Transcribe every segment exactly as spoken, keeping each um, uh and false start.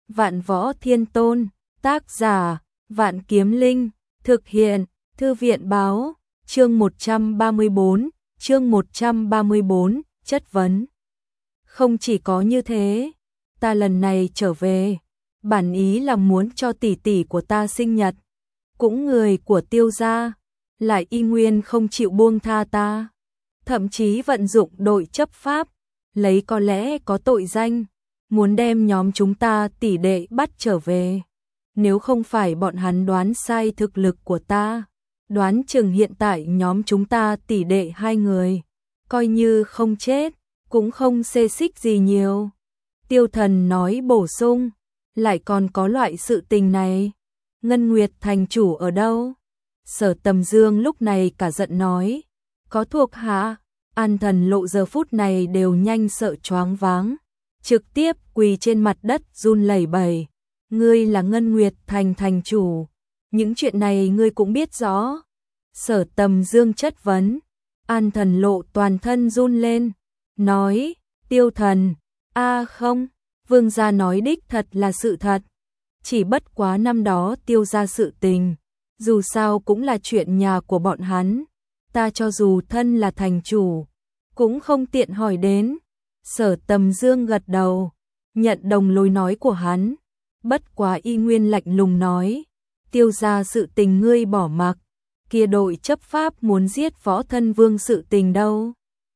Vạn Võ Thiên Tôn, tác giả, Vạn Kiếm Linh, thực hiện, Thư viện báo, chương một trăm ba mươi bốn, chương một trăm ba mươi bốn, chất vấn. Không chỉ có như thế, ta lần này trở về, bản ý là muốn cho tỷ tỷ của ta sinh nhật, cũng người của Tiêu gia, lại y nguyên không chịu buông tha ta, thậm chí vận dụng đội chấp pháp, lấy có lẽ có tội danh, muốn đem nhóm chúng ta tỷ đệ bắt trở về. Nếu không phải bọn hắn đoán sai thực lực của ta, đoán chừng hiện tại nhóm chúng ta tỷ đệ hai người, coi như không chết, cũng không xê xích gì nhiều. Tiêu Thần nói bổ sung, lại còn có loại sự tình này. Ngân Nguyệt thành chủ ở đâu? Sở Tầm Dương lúc này cả giận nói, có thuộc hạ. An Thần Lộ giờ phút này đều nhanh sợ choáng váng, trực tiếp quỳ trên mặt đất run lẩy bẩy. Ngươi là Ngân Nguyệt thành thành chủ, những chuyện này ngươi cũng biết rõ. Sở Tầm Dương chất vấn. An Thần Lộ toàn thân run lên, nói, Tiêu Thần, a không, vương gia nói đích thật là sự thật. Chỉ bất quá năm đó Tiêu gia sự tình, dù sao cũng là chuyện nhà của bọn hắn, ta cho dù thân là thành chủ, cũng không tiện hỏi đến. Sở Tầm Dương gật đầu, nhận đồng lối nói của hắn, bất quá y nguyên lạnh lùng nói, Tiêu gia sự tình ngươi bỏ mặc, kia đội chấp pháp muốn giết Võ Thân Vương sự tình đâu.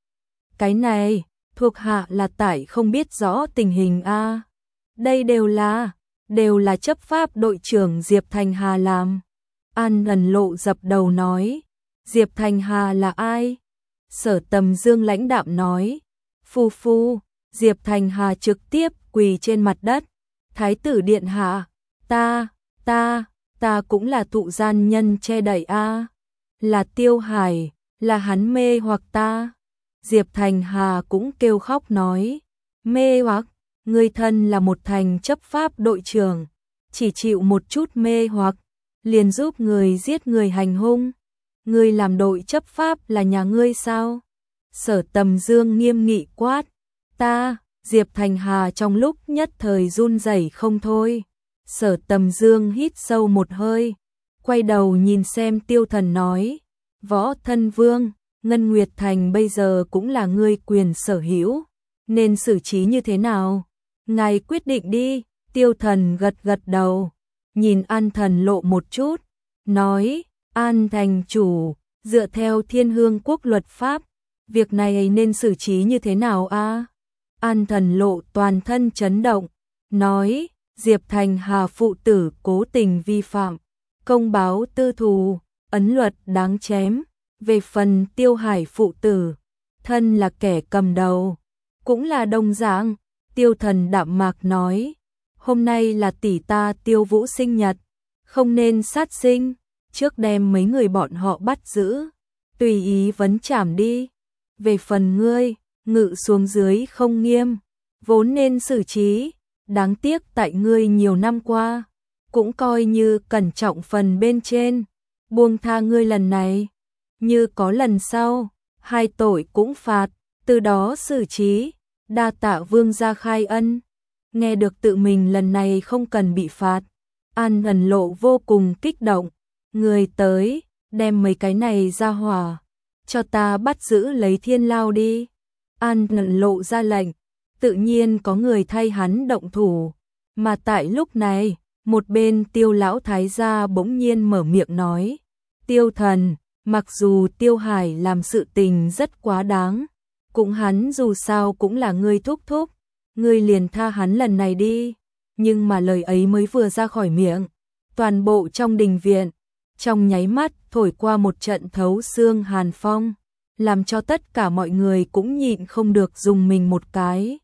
Cái này, thuộc hạ là tại không biết rõ tình hình a. Đây đều là, đều là chấp pháp đội trưởng Diệp Thành Hà làm. An Thần Lộ dập đầu nói, Diệp Thành Hà là ai? Sở Tầm Dương lãnh đạm nói, phu phu. Diệp Thành Hà trực tiếp quỳ trên mặt đất, Thái tử điện hạ, ta, ta, ta cũng là thụ gian nhân che đậy a, là Tiêu Hải, là hắn mê hoặc ta. Diệp Thành Hà cũng kêu khóc nói, mê hoặc, ngươi thân là một thành chấp pháp đội trưởng, chỉ chịu một chút mê hoặc, liền giúp người giết người hành hung. Ngươi làm đội chấp pháp là nhà ngươi sao? Sở Tầm Dương nghiêm nghị quát, ta. Diệp Thành Hà trong lúc nhất thời run rẩy không thôi. Sở Tầm Dương hít sâu một hơi, quay đầu nhìn xem Tiêu Thần nói, Võ Thân Vương, Ngân Nguyệt Thành bây giờ cũng là ngươi quyền sở hữu, nên xử trí như thế nào? Ngài quyết định đi. Tiêu Thần gật gật đầu, nhìn An Thần Lộ một chút, nói, An thành chủ, dựa theo Thiên Hương quốc luật pháp, việc này nên xử trí như thế nào a? An Thần Lộ toàn thân chấn động, nói, Diệp Thành Hà phụ tử cố tình vi phạm, công báo tư thù, ấn luật đáng chém. Về phần Tiêu Hải phụ tử, thân là kẻ cầm đầu, cũng là đồng dạng. Tiêu Thần đạm mạc nói, hôm nay là tỷ ta Tiêu Vũ sinh nhật, không nên sát sinh, trước đem mấy người bọn họ bắt giữ, tùy ý vấn trảm đi. Về phần ngươi, ngự xuống dưới không nghiêm, vốn nên xử trí, đáng tiếc tại ngươi nhiều năm qua, cũng coi như cẩn trọng phần bên trên, buông tha ngươi lần này, như có lần sau, hai tội cũng phạt, từ đó xử trí, đa tạ vương gia khai ân. Nghe được tự mình lần này không cần bị phạt, An Thần Lộ vô cùng kích động, người tới, đem mấy cái này ra hỏa, cho ta bắt giữ lấy Thiên Lao đi. An Thần Lộ ra lệnh, tự nhiên có người thay hắn động thủ, mà tại lúc này, một bên Tiêu lão thái gia bỗng nhiên mở miệng nói, Tiêu Thần, mặc dù Tiêu Hải làm sự tình rất quá đáng, cũng hắn dù sao cũng là ngươi thúc thúc, ngươi liền tha hắn lần này đi. Nhưng mà lời ấy mới vừa ra khỏi miệng, toàn bộ trong đình viện, trong nháy mắt thổi qua một trận thấu xương hàn phong, làm cho tất cả mọi người cũng nhịn không được dùng mình một cái.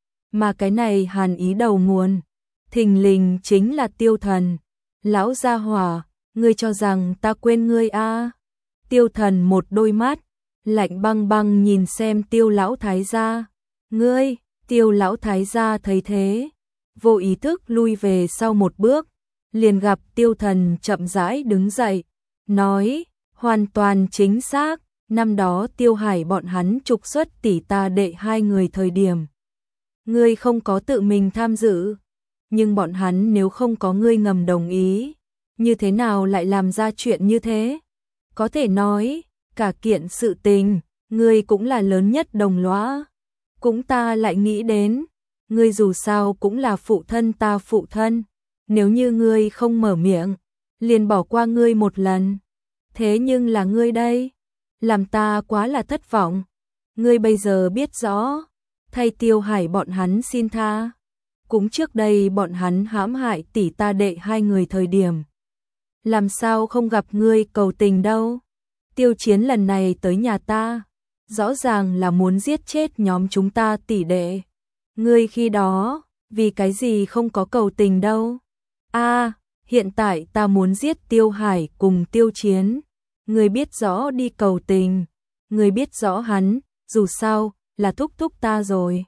Mà cái này hàn ý đầu nguồn, thình lình chính là Tiêu Thần. Lão gia hỏa, ngươi cho rằng ta quên ngươi a? Tiêu Thần một đôi mắt lạnh băng băng nhìn xem Tiêu lão thái gia. Ngươi? Tiêu lão thái gia thấy thế, vô ý thức lui về sau một bước, liền gặp Tiêu Thần chậm rãi đứng dậy, nói, hoàn toàn chính xác, năm đó Tiêu Hải bọn hắn trục xuất tỷ ta đệ hai người thời điểm, ngươi không có tự mình tham dự, nhưng bọn hắn nếu không có ngươi ngầm đồng ý, như thế nào lại làm ra chuyện như thế? Có thể nói, cả kiện sự tình, ngươi cũng là lớn nhất đồng lõa. Cũng ta lại nghĩ đến, ngươi dù sao cũng là phụ thân ta phụ thân, nếu như ngươi không mở miệng, liền bỏ qua ngươi một lần. Thế nhưng là ngươi đây, làm ta quá là thất vọng. Ngươi bây giờ biết rõ, thay Tiêu Hải bọn hắn xin tha. Cũng trước đây bọn hắn hãm hại tỷ ta đệ hai người thời điểm. Làm sao không gặp ngươi cầu tình đâu. Tiêu Chiến lần này tới nhà ta, rõ ràng là muốn giết chết nhóm chúng ta tỷ đệ. Ngươi khi đó, vì cái gì không có cầu tình đâu. A, hiện tại ta muốn giết Tiêu Hải cùng Tiêu Chiến. Ngươi biết rõ đi cầu tình, ngươi biết rõ hắn, dù sao, là thúc thúc ta rồi.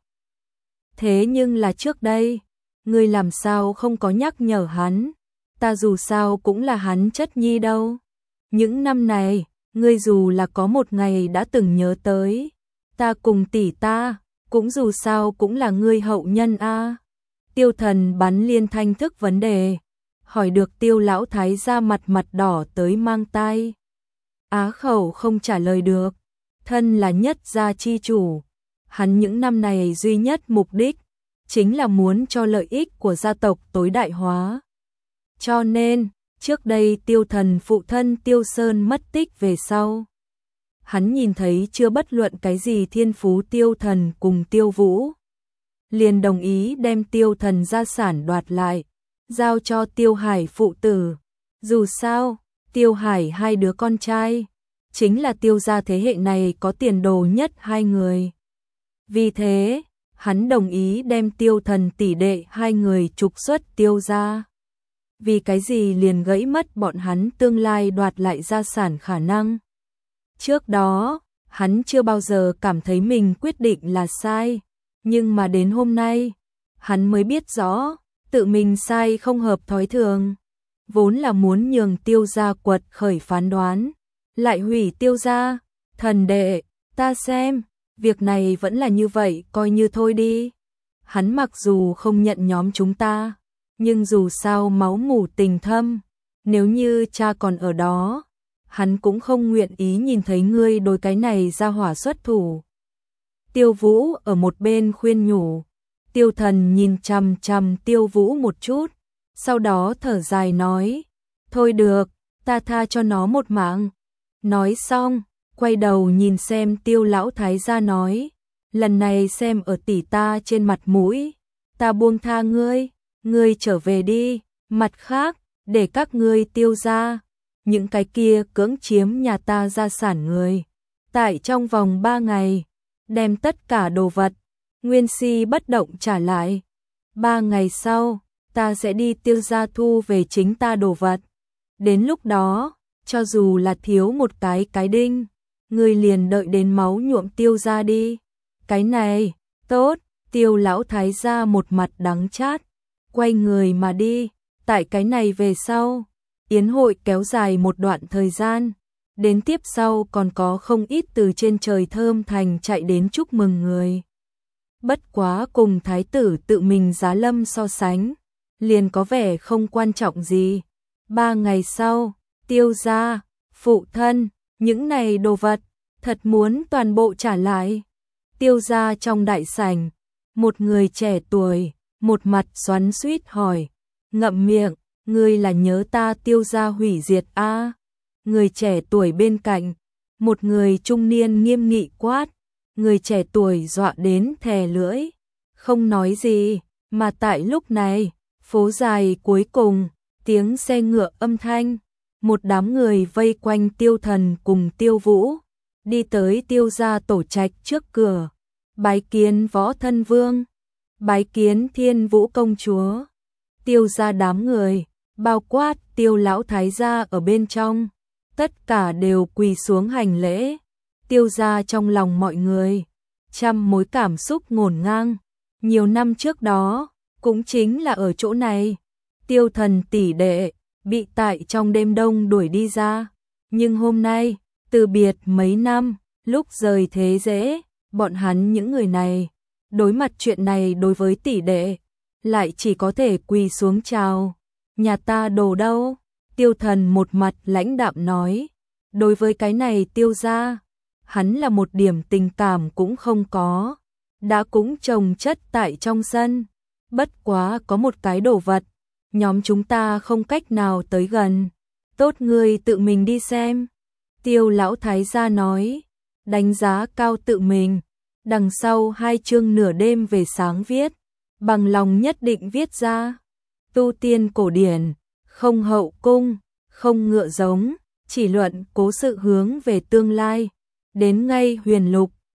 Thế nhưng là trước đây, ngươi làm sao không có nhắc nhở hắn, ta dù sao cũng là hắn chất nhi đâu. Những năm này, ngươi dù là có một ngày đã từng nhớ tới, ta cùng tỷ ta, cũng dù sao cũng là ngươi hậu nhân a. Tiêu Thần bắn liên thanh thức vấn đề, hỏi được Tiêu lão thái ra mặt mặt đỏ tới mang tai. Á khẩu không trả lời được, thân là nhất gia chi chủ, hắn những năm này duy nhất mục đích chính là muốn cho lợi ích của gia tộc tối đại hóa. Cho nên, trước đây Tiêu Thần phụ thân Tiêu Sơn mất tích về sau, hắn nhìn thấy chưa bất luận cái gì thiên phú Tiêu Thần cùng Tiêu Vũ, liền đồng ý đem Tiêu Thần gia sản đoạt lại, giao cho Tiêu Hải phụ tử. Dù sao, Tiêu Hải hai đứa con trai, chính là Tiêu gia thế hệ này có tiền đồ nhất hai người. Vì thế, hắn đồng ý đem Tiêu Thần tỷ đệ hai người trục xuất Tiêu gia. Vì cái gì liền gãy mất bọn hắn tương lai đoạt lại gia sản khả năng. Trước đó, hắn chưa bao giờ cảm thấy mình quyết định là sai, nhưng mà đến hôm nay, hắn mới biết rõ, tự mình sai không hợp thói thường. Vốn là muốn nhường Tiêu gia quật khởi phán đoán, lại hủy Tiêu gia. Thần đệ, ta xem, việc này vẫn là như vậy, coi như thôi đi. Hắn mặc dù không nhận nhóm chúng ta, nhưng dù sao máu mủ tình thâm, nếu như cha còn ở đó, hắn cũng không nguyện ý nhìn thấy ngươi đối cái này ra hỏa xuất thủ. Tiêu Vũ ở một bên khuyên nhủ, Tiêu Thần nhìn chằm chằm Tiêu Vũ một chút, sau đó thở dài nói, thôi được, ta tha cho nó một mạng. Nói xong, quay đầu nhìn xem Tiêu lão thái gia nói, lần này xem ở tỷ ta trên mặt mũi, ta buông tha ngươi, ngươi trở về đi, mặt khác, để các ngươi Tiêu gia, những cái kia cưỡng chiếm nhà ta gia sản người, tại trong vòng ba ngày, đem tất cả đồ vật, nguyên si bất động trả lại. Ba ngày sau, ta sẽ đi Tiêu gia thu về chính ta đồ vật. Đến lúc đó, cho dù là thiếu một cái cái đinh, ngươi liền đợi đến máu nhuộm Tiêu gia đi. Cái này, tốt, Tiêu lão thái gia một mặt đắng chát, quay người mà đi. Tại cái này về sau, yến hội kéo dài một đoạn thời gian, đến tiếp sau còn có không ít từ trên trời Thơm Thành chạy đến chúc mừng người. Bất quá cùng thái tử tự mình giá lâm so sánh, liền có vẻ không quan trọng gì. Ba ngày sau, Tiêu gia, phụ thân, những này đồ vật, thật muốn toàn bộ trả lại. Tiêu gia trong đại sảnh, một người trẻ tuổi, một mặt xoắn xuýt hỏi, ngậm miệng, ngươi là nhớ ta Tiêu gia hủy diệt a? À? Người trẻ tuổi bên cạnh, một người trung niên nghiêm nghị quát, người trẻ tuổi dọa đến thè lưỡi, không nói gì, mà tại lúc này, phố dài cuối cùng, tiếng xe ngựa âm thanh, một đám người vây quanh Tiêu Thần cùng Tiêu Vũ, đi tới Tiêu gia tổ trạch trước cửa, bái kiến Võ Thân Vương, bái kiến Thiên Vũ công chúa. Tiêu gia đám người, bao quát Tiêu lão thái gia ở bên trong, tất cả đều quỳ xuống hành lễ. Tiêu gia trong lòng mọi người, trăm mối cảm xúc ngổn ngang. Nhiều năm trước đó, cũng chính là ở chỗ này, Tiêu Thần tỷ đệ bị tại trong đêm đông đuổi đi ra, nhưng hôm nay, từ biệt mấy năm, lúc rời thế dễ, bọn hắn những người này, đối mặt chuyện này đối với tỷ đệ, lại chỉ có thể quỳ xuống chào. Nhà ta đồ đâu? Tiêu Thần một mặt lãnh đạm nói. Đối với cái này Tiêu gia, hắn là một điểm tình cảm cũng không có. Đã cũng trồng chất tại trong sân. Bất quá có một cái đồ vật, nhóm chúng ta không cách nào tới gần. Tốt ngươi tự mình đi xem. Tiêu lão thái gia nói, đánh giá cao tự mình. Đằng sau hai chương nửa đêm về sáng viết, bằng lòng nhất định viết ra. Tu tiên cổ điển, không hậu cung, không ngựa giống, chỉ luận cố sự hướng về tương lai. Đến ngay huyền lục,